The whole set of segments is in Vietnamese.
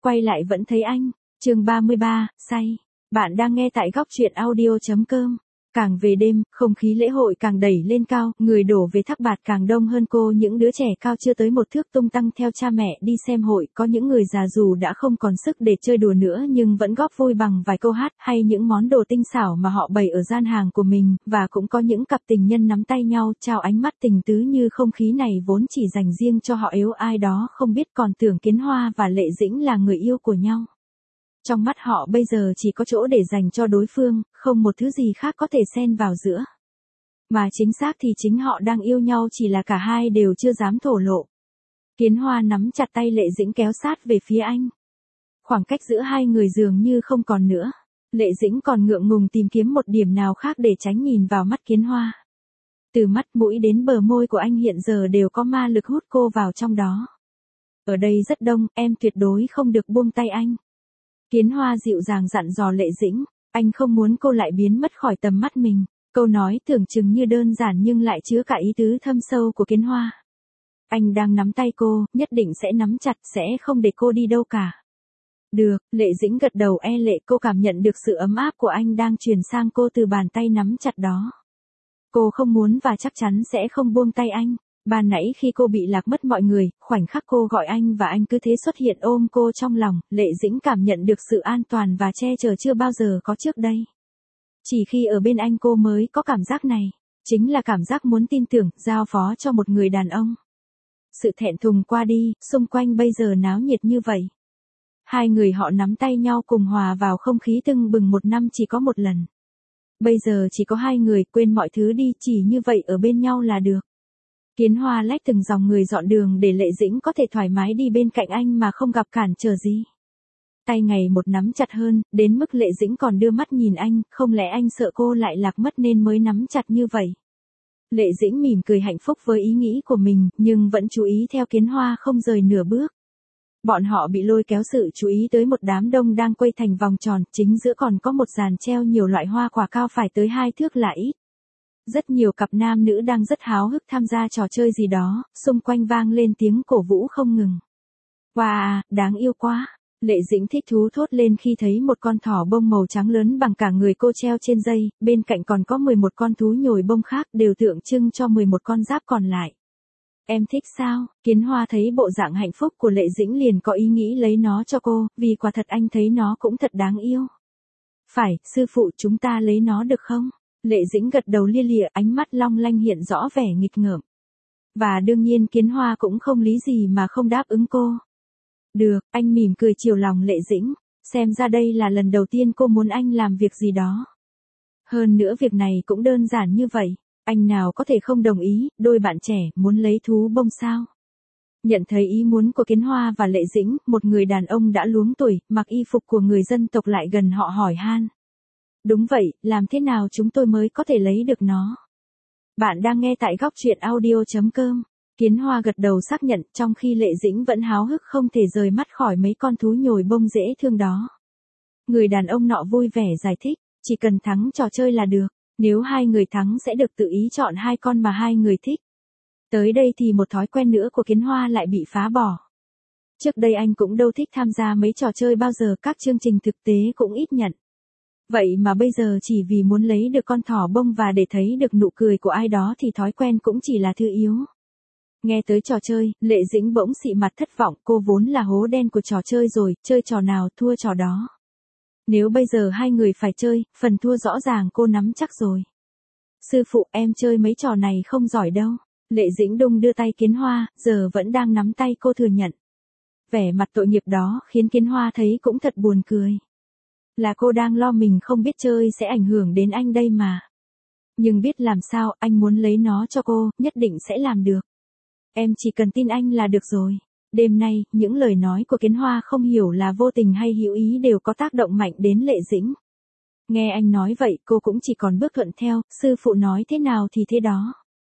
quay lại vẫn thấy anh. Chương 33, say. Bạn đang nghe tại góc truyện audio.com. Càng về đêm, không khí lễ hội càng đẩy lên cao, người đổ về Thác Bạt càng đông hơn cô, những đứa trẻ cao chưa tới một thước tung tăng theo cha mẹ đi xem hội, có những người già dù đã không còn sức để chơi đùa nữa nhưng vẫn góp vui bằng vài câu hát hay những món đồ tinh xảo mà họ bày ở gian hàng của mình, và cũng có những cặp tình nhân nắm tay nhau, trao ánh mắt tình tứ như không khí này vốn chỉ dành riêng cho họ, yếu ai đó không biết còn tưởng Kiến Hoa và Lệ Dĩnh là người yêu của nhau. Trong mắt họ bây giờ chỉ có chỗ để dành cho đối phương, không một thứ gì khác có thể xen vào giữa. Mà chính xác thì chính họ đang yêu nhau, chỉ là cả hai đều chưa dám thổ lộ. Kiến Hoa nắm chặt tay Lệ Dĩnh kéo sát về phía anh. Khoảng cách giữa hai người dường như không còn nữa. Lệ Dĩnh còn ngượng ngùng tìm kiếm một điểm nào khác để tránh nhìn vào mắt Kiến Hoa. Từ mắt mũi đến bờ môi của anh hiện giờ đều có ma lực hút cô vào trong đó. Ở đây rất đông, em tuyệt đối không được buông tay anh. Kiến Hoa dịu dàng dặn dò Lệ Dĩnh, anh không muốn cô lại biến mất khỏi tầm mắt mình. Câu nói tưởng chừng như đơn giản nhưng lại chứa cả ý tứ thâm sâu của Kiến Hoa. Anh đang nắm tay cô, nhất định sẽ nắm chặt, sẽ không để cô đi đâu cả. Được, Lệ Dĩnh gật đầu lệ, cô cảm nhận được sự ấm áp của anh đang truyền sang cô từ bàn tay nắm chặt đó. Cô không muốn và chắc chắn sẽ không buông tay anh. Ban nãy khi cô bị lạc mất mọi người, khoảnh khắc cô gọi anh và anh cứ thế xuất hiện ôm cô trong lòng, Lệ Dĩnh cảm nhận được sự an toàn và che chở chưa bao giờ có trước đây. Chỉ khi ở bên anh cô mới có cảm giác này, chính là cảm giác muốn tin tưởng, giao phó cho một người đàn ông. Sự thẹn thùng qua đi, xung quanh bây giờ náo nhiệt như vậy. Hai người họ nắm tay nhau cùng hòa vào không khí tưng bừng, một năm chỉ có một lần. Bây giờ chỉ có hai người, quên mọi thứ đi, chỉ như vậy ở bên nhau là được. Kiến Hoa lách từng dòng người dọn đường để Lệ Dĩnh có thể thoải mái đi bên cạnh anh mà không gặp cản trở gì. Tay ngày một nắm chặt hơn, đến mức Lệ Dĩnh còn đưa mắt nhìn anh, không lẽ anh sợ cô lại lạc mất nên mới nắm chặt như vậy. Lệ Dĩnh mỉm cười hạnh phúc với ý nghĩ của mình, nhưng vẫn chú ý theo Kiến Hoa không rời nửa bước. Bọn họ bị lôi kéo sự chú ý tới một đám đông đang quay thành vòng tròn, chính giữa còn có một dàn treo nhiều loại hoa quả cao phải tới 2 thước là ít. Rất nhiều cặp nam nữ đang rất háo hức tham gia trò chơi gì đó, xung quanh vang lên tiếng cổ vũ không ngừng. Wow, đáng yêu quá. Lệ Dĩnh thích thú thốt lên khi thấy một con thỏ bông màu trắng lớn bằng cả người cô treo trên dây, bên cạnh còn có 11 con thú nhồi bông khác đều tượng trưng cho 11 con giáp còn lại. Em thích sao? Kiến Hoa thấy bộ dạng hạnh phúc của Lệ Dĩnh liền có ý nghĩ lấy nó cho cô, vì quả thật anh thấy nó cũng thật đáng yêu. Phải, sư phụ, chúng ta lấy nó được không? Lệ Dĩnh gật đầu lia lịa, ánh mắt long lanh hiện rõ vẻ nghịch ngợm. Và đương nhiên Kiến Hoa cũng không lý gì mà không đáp ứng cô. Được, anh mỉm cười chiều lòng Lệ Dĩnh, xem ra đây là lần đầu tiên cô muốn anh làm việc gì đó. Hơn nữa việc này cũng đơn giản như vậy, anh nào có thể không đồng ý, đôi bạn trẻ muốn lấy thú bông sao? Nhận thấy ý muốn của Kiến Hoa và Lệ Dĩnh, một người đàn ông đã luống tuổi, mặc y phục của người dân tộc lại gần họ hỏi han. Đúng vậy, làm thế nào chúng tôi mới có thể lấy được nó? Bạn đang nghe tại góc truyện audio.com. Kiến Hoa gật đầu xác nhận, trong khi Lệ Dĩnh vẫn háo hức không thể rời mắt khỏi mấy con thú nhồi bông dễ thương đó. Người đàn ông nọ vui vẻ giải thích, chỉ cần thắng trò chơi là được, nếu hai người thắng sẽ được tự ý chọn 2 con mà hai người thích. Tới đây thì một thói quen nữa của Kiến Hoa lại bị phá bỏ. Trước đây anh cũng đâu thích tham gia mấy trò chơi bao giờ, các chương trình thực tế cũng ít nhận. Vậy mà bây giờ chỉ vì muốn lấy được con thỏ bông và để thấy được nụ cười của ai đó thì thói quen cũng chỉ là thứ yếu. Nghe tới trò chơi, Lệ Dĩnh bỗng xị mặt thất vọng, cô vốn là hố đen của trò chơi rồi, chơi trò nào thua trò đó. Nếu bây giờ hai người phải chơi, phần thua rõ ràng cô nắm chắc rồi. Sư phụ, em chơi mấy trò này không giỏi đâu. Lệ Dĩnh đung đưa tay Kiến Hoa, giờ vẫn đang nắm tay cô thừa nhận. Vẻ mặt tội nghiệp đó khiến Kiến Hoa thấy cũng thật buồn cười. Là cô đang lo mình không biết chơi sẽ ảnh hưởng đến anh đây mà. Nhưng biết làm sao, anh muốn lấy nó cho cô, nhất định sẽ làm được. Em chỉ cần tin anh là được rồi. Đêm nay, những lời nói của Kiến Hoa không hiểu là vô tình hay hữu ý đều có tác động mạnh đến Lệ Dĩnh. Nghe anh nói vậy, cô cũng chỉ còn bước thuận theo, sư phụ nói thế nào thì thế đó.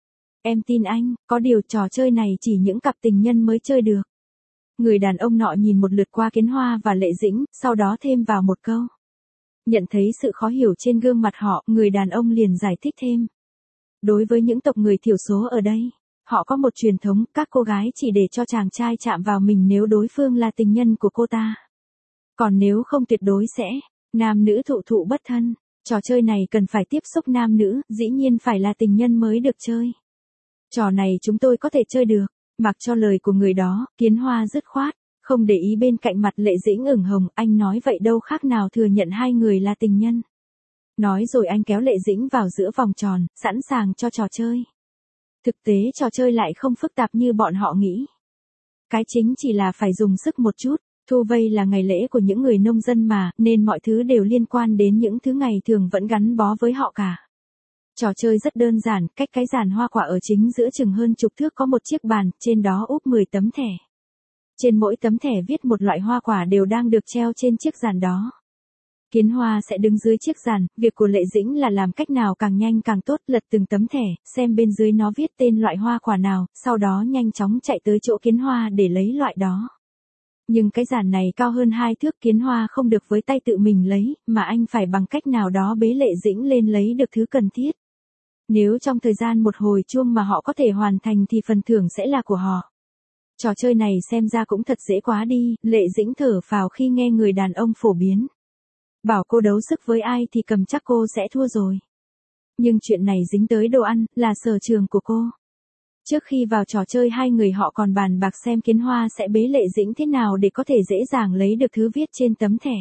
Em tin anh, có điều trò chơi này chỉ những cặp tình nhân mới chơi được. Người đàn ông nọ nhìn một lượt qua Kiến Hoa và Lệ Dĩnh, sau đó thêm vào một câu. Nhận thấy sự khó hiểu trên gương mặt họ, người đàn ông liền giải thích thêm. Đối với những tộc người thiểu số ở đây, họ có một truyền thống, các cô gái chỉ để cho chàng trai chạm vào mình nếu đối phương là tình nhân của cô ta. Còn nếu không tuyệt đối sẽ, nam nữ thụ thụ bất thân. Trò chơi này cần phải tiếp xúc nam nữ, dĩ nhiên phải là tình nhân mới được chơi. Trò này chúng tôi có thể chơi được, mặc cho lời của người đó, Kiến Hoa dứt khoát, không để ý bên cạnh mặt Lệ Dĩnh ửng hồng, anh nói vậy đâu khác nào thừa nhận hai người là tình nhân. Nói rồi anh kéo Lệ Dĩnh vào giữa vòng tròn, sẵn sàng cho trò chơi. Thực tế trò chơi lại không phức tạp như bọn họ nghĩ. Cái chính chỉ là phải dùng sức một chút, Thu Vây là ngày lễ của những người nông dân mà, nên mọi thứ đều liên quan đến những thứ ngày thường vẫn gắn bó với họ cả. Trò chơi rất đơn giản, cách cái giàn hoa quả ở chính giữa chừng hơn chục thước có một chiếc bàn, trên đó úp 10 tấm thẻ. Trên mỗi tấm thẻ viết một loại hoa quả đều đang được treo trên chiếc giàn đó. Kiến Hoa sẽ đứng dưới chiếc giàn, việc của Lệ Dĩnh là làm cách nào càng nhanh càng tốt, lật từng tấm thẻ, xem bên dưới nó viết tên loại hoa quả nào, sau đó nhanh chóng chạy tới chỗ Kiến Hoa để lấy loại đó. Nhưng cái giàn này cao hơn 2 thước, Kiến Hoa không được với tay tự mình lấy, mà anh phải bằng cách nào đó bế Lệ Dĩnh lên lấy được thứ cần thiết. Nếu trong thời gian một hồi chuông mà họ có thể hoàn thành thì phần thưởng sẽ là của họ. Trò chơi này xem ra cũng thật dễ quá đi, Lệ Dĩnh thở phào khi nghe người đàn ông phổ biến. Bảo cô đấu sức với ai thì cầm chắc cô sẽ thua rồi. Nhưng chuyện này dính tới đồ ăn, là sở trường của cô. Trước khi vào trò chơi hai người họ còn bàn bạc xem Kiến Hoa sẽ bế Lệ Dĩnh thế nào để có thể dễ dàng lấy được thứ viết trên tấm thẻ.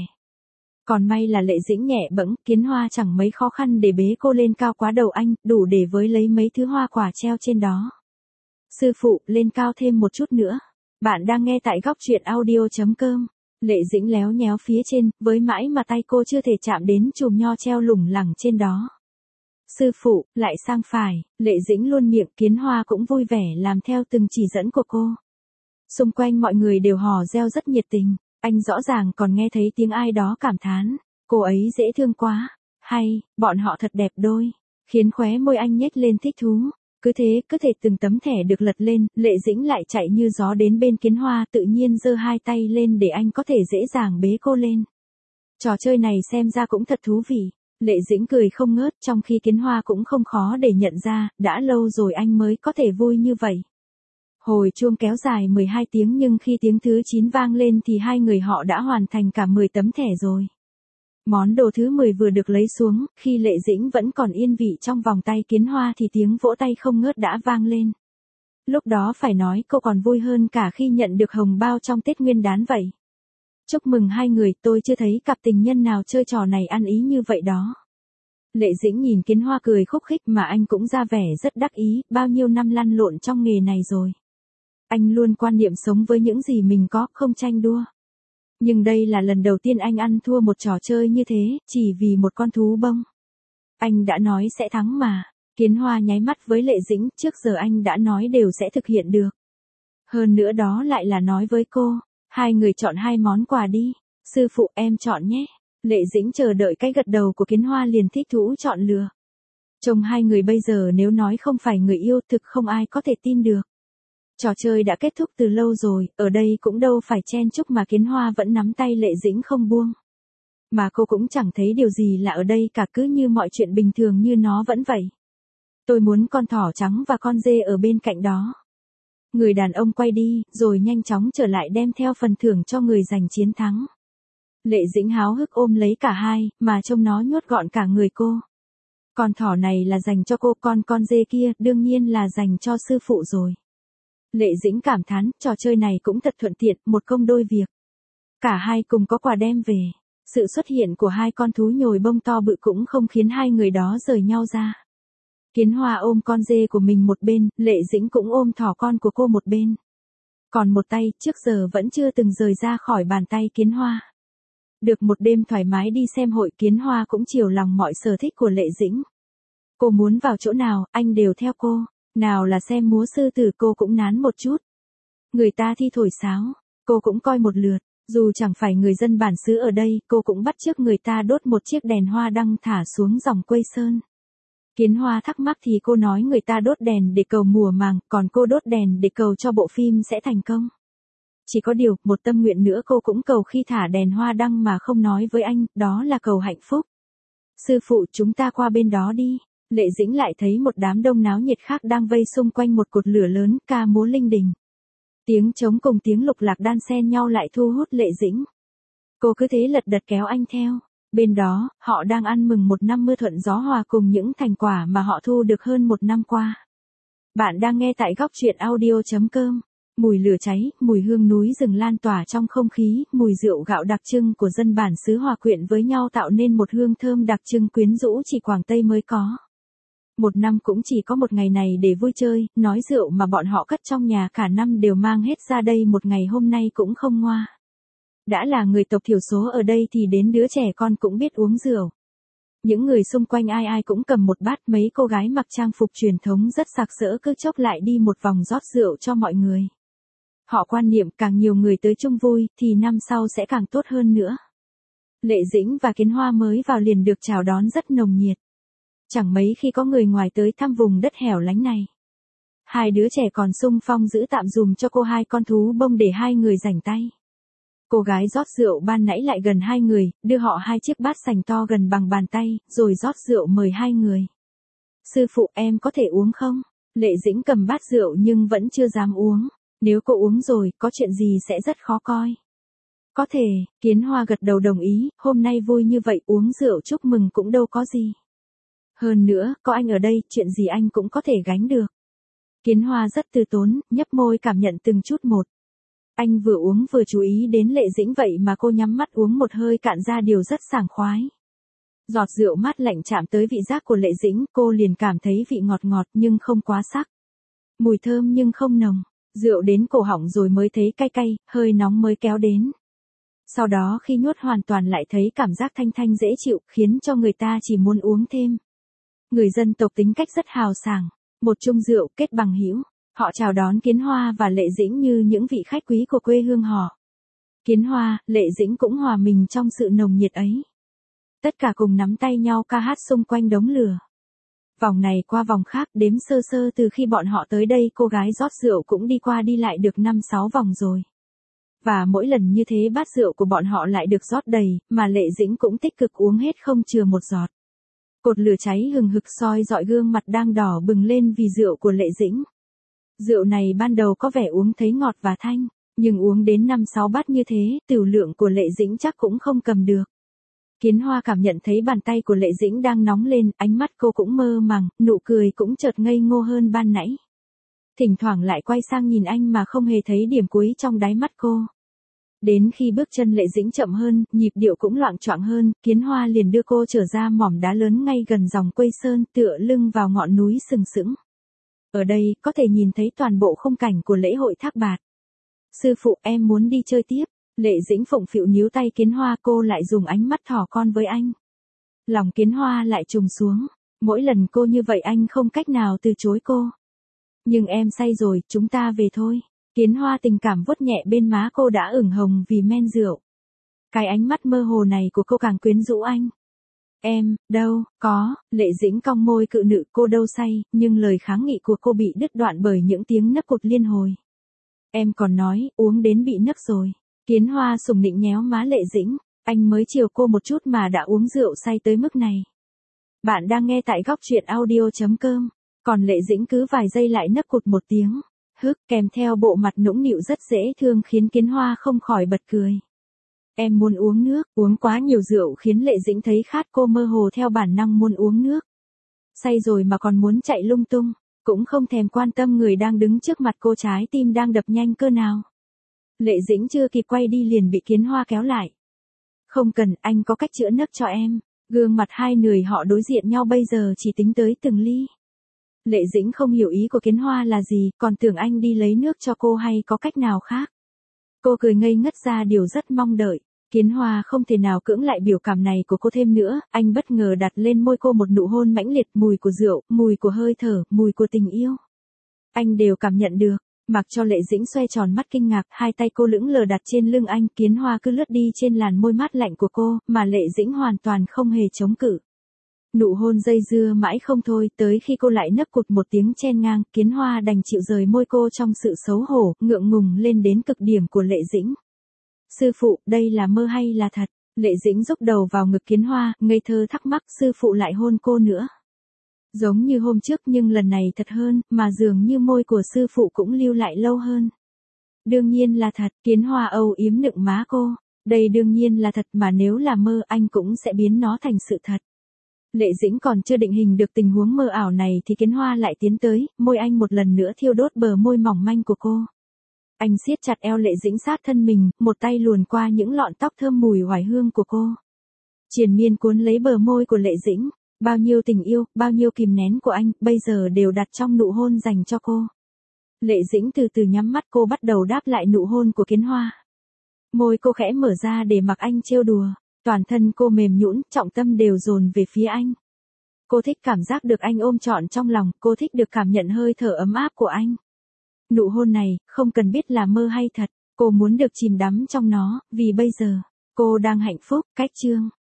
Còn may là Lệ Dĩnh nhẹ bẫng, Kiến Hoa chẳng mấy khó khăn để bế cô lên cao quá đầu anh, đủ để với lấy mấy thứ hoa quả treo trên đó. Sư phụ, lên cao thêm một chút nữa. Bạn đang nghe tại góc truyện audio.com. Lệ Dĩnh léo nhéo phía trên, với mãi mà tay cô chưa thể chạm đến chùm nho treo lủng lẳng trên đó. Sư phụ, lại sang phải, Lệ Dĩnh luôn miệng, Kiến Hoa cũng vui vẻ làm theo từng chỉ dẫn của cô. Xung quanh mọi người đều hò reo rất nhiệt tình, anh rõ ràng còn nghe thấy tiếng ai đó cảm thán, cô ấy dễ thương quá, hay, bọn họ thật đẹp đôi, khiến khóe môi anh nhếch lên thích thú. Cứ thể từng tấm thẻ được lật lên, Lệ Dĩnh lại chạy như gió đến bên Kiến Hoa, tự nhiên giơ hai tay lên để anh có thể dễ dàng bế cô lên. Trò chơi này xem ra cũng thật thú vị. Lệ Dĩnh cười không ngớt, trong khi Kiến Hoa cũng không khó để nhận ra, đã lâu rồi anh mới có thể vui như vậy. Hồi chuông kéo dài 12 tiếng nhưng khi tiếng thứ 9 vang lên thì hai người họ đã hoàn thành cả 10 tấm thẻ rồi. Món đồ thứ 10 vừa được lấy xuống, khi Lệ Dĩnh vẫn còn yên vị trong vòng tay Kiến Hoa thì tiếng vỗ tay không ngớt đã vang lên. Lúc đó phải nói cô còn vui hơn cả khi nhận được hồng bao trong Tết Nguyên đán vậy. Chúc mừng hai người, tôi chưa thấy cặp tình nhân nào chơi trò này ăn ý như vậy đó. Lệ Dĩnh nhìn Kiến Hoa cười khúc khích mà anh cũng ra vẻ rất đắc ý, bao nhiêu năm lăn lộn trong nghề này rồi. Anh luôn quan niệm sống với những gì mình có, không tranh đua. Nhưng đây là lần đầu tiên anh ăn thua một trò chơi như thế, chỉ vì một con thú bông. Anh đã nói sẽ thắng mà. Kiến Hoa nháy mắt với Lệ Dĩnh, trước giờ anh đã nói đều sẽ thực hiện được. Hơn nữa đó lại là nói với cô, hai người chọn hai món quà đi. Sư phụ, em chọn nhé. Lệ Dĩnh chờ đợi cái gật đầu của Kiến Hoa liền thích thú chọn lựa. Trông hai người bây giờ nếu nói không phải người yêu thực không ai có thể tin được. Trò chơi đã kết thúc từ lâu rồi, ở đây cũng đâu phải chen chúc mà Kiến Hoa vẫn nắm tay Lệ Dĩnh không buông. Mà cô cũng chẳng thấy điều gì lạ ở đây cả, cứ như mọi chuyện bình thường như nó vẫn vậy. Tôi muốn con thỏ trắng và con dê ở bên cạnh đó. Người đàn ông quay đi, rồi nhanh chóng trở lại đem theo phần thưởng cho người giành chiến thắng. Lệ Dĩnh háo hức ôm lấy cả hai, mà trông nó nhốt gọn cả người cô. Con thỏ này là dành cho cô, còn con dê kia đương nhiên là dành cho sư phụ rồi. Lệ Dĩnh cảm thán, trò chơi này cũng thật thuận tiện, một công đôi việc. Cả hai cùng có quà đem về. Sự xuất hiện của hai con thú nhồi bông to bự cũng không khiến hai người đó rời nhau ra. Kiến Hoa ôm con dê của mình một bên, Lệ Dĩnh cũng ôm thỏ con của cô một bên. Còn một tay, trước giờ vẫn chưa từng rời ra khỏi bàn tay Kiến Hoa. Được một đêm thoải mái đi xem hội, Kiến Hoa cũng chiều lòng mọi sở thích của Lệ Dĩnh. Cô muốn vào chỗ nào, anh đều theo cô. Nào là xem múa sư tử cô cũng nán một chút. Người ta thi thổi sáo, cô cũng coi một lượt. Dù chẳng phải người dân bản xứ ở đây, cô cũng bắt chước người ta đốt một chiếc đèn hoa đăng thả xuống dòng Quây Sơn. Kiến Hoa thắc mắc thì cô nói người ta đốt đèn để cầu mùa màng, còn cô đốt đèn để cầu cho bộ phim sẽ thành công. Chỉ có điều, một tâm nguyện nữa cô cũng cầu khi thả đèn hoa đăng mà không nói với anh, đó là cầu hạnh phúc. Sư phụ, chúng ta qua bên đó đi. Lệ Dĩnh lại thấy một đám đông náo nhiệt khác đang vây xung quanh một cột lửa lớn, ca múa linh đình. Tiếng trống cùng tiếng lục lạc đan xen nhau lại thu hút Lệ Dĩnh. Cô cứ thế lật đật kéo anh theo. Bên đó, họ đang ăn mừng một năm mưa thuận gió hòa cùng những thành quả mà họ thu được hơn một năm qua. Bạn đang nghe tại góc truyện audio.com. Mùi lửa cháy, mùi hương núi rừng lan tỏa trong không khí, mùi rượu gạo đặc trưng của dân bản xứ hòa quyện với nhau tạo nên một hương thơm đặc trưng quyến rũ chỉ Quảng Tây mới có. Một năm cũng chỉ có một ngày này để vui chơi, nói rượu mà bọn họ cất trong nhà cả năm đều mang hết ra đây một ngày hôm nay cũng không ngoa. Đã là người tộc thiểu số ở đây thì đến đứa trẻ con cũng biết uống rượu. Những người xung quanh ai ai cũng cầm một bát, mấy cô gái mặc trang phục truyền thống rất sặc sỡ cứ chốc lại đi một vòng rót rượu cho mọi người. Họ quan niệm càng nhiều người tới chung vui thì năm sau sẽ càng tốt hơn nữa. Lệ Dĩnh và Kiến Hoa mới vào liền được chào đón rất nồng nhiệt. Chẳng mấy khi có người ngoài tới thăm vùng đất hẻo lánh này. Hai đứa trẻ còn xung phong giữ tạm dùm cho cô hai con thú bông để hai người rảnh tay. Cô gái rót rượu ban nãy lại gần hai người, đưa họ hai chiếc bát sành to gần bằng bàn tay, rồi rót rượu mời hai người. Sư phụ, em có thể uống không? Lệ Dĩnh cầm bát rượu nhưng vẫn chưa dám uống. Nếu cô uống rồi, có chuyện gì sẽ rất khó coi. Có thể, Kiến Hoa gật đầu đồng ý, hôm nay vui như vậy uống rượu chúc mừng cũng đâu có gì. Hơn nữa, có anh ở đây, chuyện gì anh cũng có thể gánh được. Kiến Hoa rất từ tốn, nhấp môi cảm nhận từng chút một. Anh vừa uống vừa chú ý đến Lệ Dĩnh vậy mà cô nhắm mắt uống một hơi cạn ra điều rất sảng khoái. Giọt rượu mát lạnh chạm tới vị giác của Lệ Dĩnh, cô liền cảm thấy vị ngọt ngọt nhưng không quá sắc. Mùi thơm nhưng không nồng. Rượu đến cổ họng rồi mới thấy cay cay, hơi nóng mới kéo đến. Sau đó khi nuốt hoàn toàn lại thấy cảm giác thanh thanh dễ chịu, khiến cho người ta chỉ muốn uống thêm. Người dân tộc tính cách rất hào sảng, một chung rượu kết bằng hữu. Họ chào đón Kiến Hoa và Lệ Dĩnh như những vị khách quý của quê hương họ. Kiến Hoa, Lệ Dĩnh cũng hòa mình trong sự nồng nhiệt ấy. Tất cả cùng nắm tay nhau ca hát xung quanh đống lửa. Vòng này qua vòng khác, đếm sơ sơ từ khi bọn họ tới đây cô gái rót rượu cũng đi qua đi lại được 5-6 vòng rồi. Và mỗi lần như thế bát rượu của bọn họ lại được rót đầy, mà Lệ Dĩnh cũng tích cực uống hết không chừa một giọt. Cột lửa cháy hừng hực soi dọi gương mặt đang đỏ bừng lên vì rượu của Lệ Dĩnh. Rượu này ban đầu có vẻ uống thấy ngọt và thanh, nhưng uống đến 5-6 bát như thế, tửu lượng của Lệ Dĩnh chắc cũng không cầm được. Kiến Hoa cảm nhận thấy bàn tay của Lệ Dĩnh đang nóng lên, ánh mắt cô cũng mơ màng, nụ cười cũng chợt ngây ngô hơn ban nãy. Thỉnh thoảng lại quay sang nhìn anh mà không hề thấy điểm cuối trong đáy mắt cô. Đến khi bước chân Lệ Dĩnh chậm hơn, nhịp điệu cũng loạng choạng hơn, Kiến Hoa liền đưa cô trở ra mỏm đá lớn ngay gần dòng Quây Sơn, tựa lưng vào ngọn núi sừng sững. Ở đây, có thể nhìn thấy toàn bộ khung cảnh của lễ hội Thác Bạt. Sư phụ, em muốn đi chơi tiếp. Lệ Dĩnh phụng phịu níu tay Kiến Hoa, cô lại dùng ánh mắt thỏ con với anh. Lòng Kiến Hoa lại trùng xuống. Mỗi lần cô như vậy anh không cách nào từ chối cô. Nhưng em say rồi, chúng ta về thôi. Kiến Hoa tình cảm vuốt nhẹ bên má cô đã ửng hồng vì men rượu. Cái ánh mắt mơ hồ này của cô càng quyến rũ anh. Em, đâu, có, Lệ Dĩnh cong môi cự nữ, cô đâu say, nhưng lời kháng nghị của cô bị đứt đoạn bởi những tiếng nấc cụt liên hồi. Em còn nói, uống đến bị nấc rồi. Kiến Hoa sùng nịnh nhéo má Lệ Dĩnh, anh mới chiều cô một chút mà đã uống rượu say tới mức này. Bạn đang nghe tại góc truyện audio.com, còn Lệ Dĩnh cứ vài giây lại nấc cụt một tiếng, hức kèm theo bộ mặt nũng nịu rất dễ thương khiến Kiến Hoa không khỏi bật cười. Em muốn uống nước, uống quá nhiều rượu khiến Lệ Dĩnh thấy khát, cô mơ hồ theo bản năng muốn uống nước. Say rồi mà còn muốn chạy lung tung, cũng không thèm quan tâm người đang đứng trước mặt cô trái tim đang đập nhanh cơ nào. Lệ Dĩnh chưa kịp quay đi liền bị Kiến Hoa kéo lại. Không cần, anh có cách chữa nấc cho em. Gương mặt hai người họ đối diện nhau bây giờ chỉ tính tới từng ly. Lệ Dĩnh không hiểu ý của Kiến Hoa là gì, còn tưởng anh đi lấy nước cho cô hay có cách nào khác. Cô cười ngây ngất ra điều rất mong đợi. Kiến Hoa không thể nào cưỡng lại biểu cảm này của cô thêm nữa, anh bất ngờ đặt lên môi cô một nụ hôn mãnh liệt, mùi của rượu, mùi của hơi thở, mùi của tình yêu. Anh đều cảm nhận được. Mặc cho Lệ Dĩnh xoay tròn mắt kinh ngạc, hai tay cô lững lờ đặt trên lưng anh, Kiến Hoa cứ lướt đi trên làn môi mát lạnh của cô, mà Lệ Dĩnh hoàn toàn không hề chống cự. Nụ hôn dây dưa mãi không thôi, tới khi cô lại nấc cụt một tiếng chen ngang, Kiến Hoa đành chịu rời môi cô trong sự xấu hổ, ngượng ngùng lên đến cực điểm của Lệ Dĩnh. Sư phụ, đây là mơ hay là thật? Lệ Dĩnh rúc đầu vào ngực Kiến Hoa, ngây thơ thắc mắc, sư phụ lại hôn cô nữa. Giống như hôm trước nhưng lần này thật hơn, mà dường như môi của sư phụ cũng lưu lại lâu hơn. Đương nhiên là thật, Kiến Hoa âu yếm nựng má cô. Đây đương nhiên là thật, mà nếu là mơ anh cũng sẽ biến nó thành sự thật. Lệ Dĩnh còn chưa định hình được tình huống mơ ảo này thì Kiến Hoa lại tiến tới, môi anh một lần nữa thiêu đốt bờ môi mỏng manh của cô. Anh siết chặt eo Lệ Dĩnh sát thân mình, một tay luồn qua những lọn tóc thơm mùi hoài hương của cô. Triền miên cuốn lấy bờ môi của Lệ Dĩnh, bao nhiêu tình yêu, bao nhiêu kìm nén của anh, bây giờ đều đặt trong nụ hôn dành cho cô. Lệ Dĩnh từ từ nhắm mắt, cô bắt đầu đáp lại nụ hôn của Kiến Hoa. Môi cô khẽ mở ra để mặc anh trêu đùa, toàn thân cô mềm nhũn, trọng tâm đều dồn về phía anh. Cô thích cảm giác được anh ôm trọn trong lòng, cô thích được cảm nhận hơi thở ấm áp của anh. Nụ hôn này, không cần biết là mơ hay thật, cô muốn được chìm đắm trong nó, vì bây giờ, cô đang hạnh phúc. Cách chương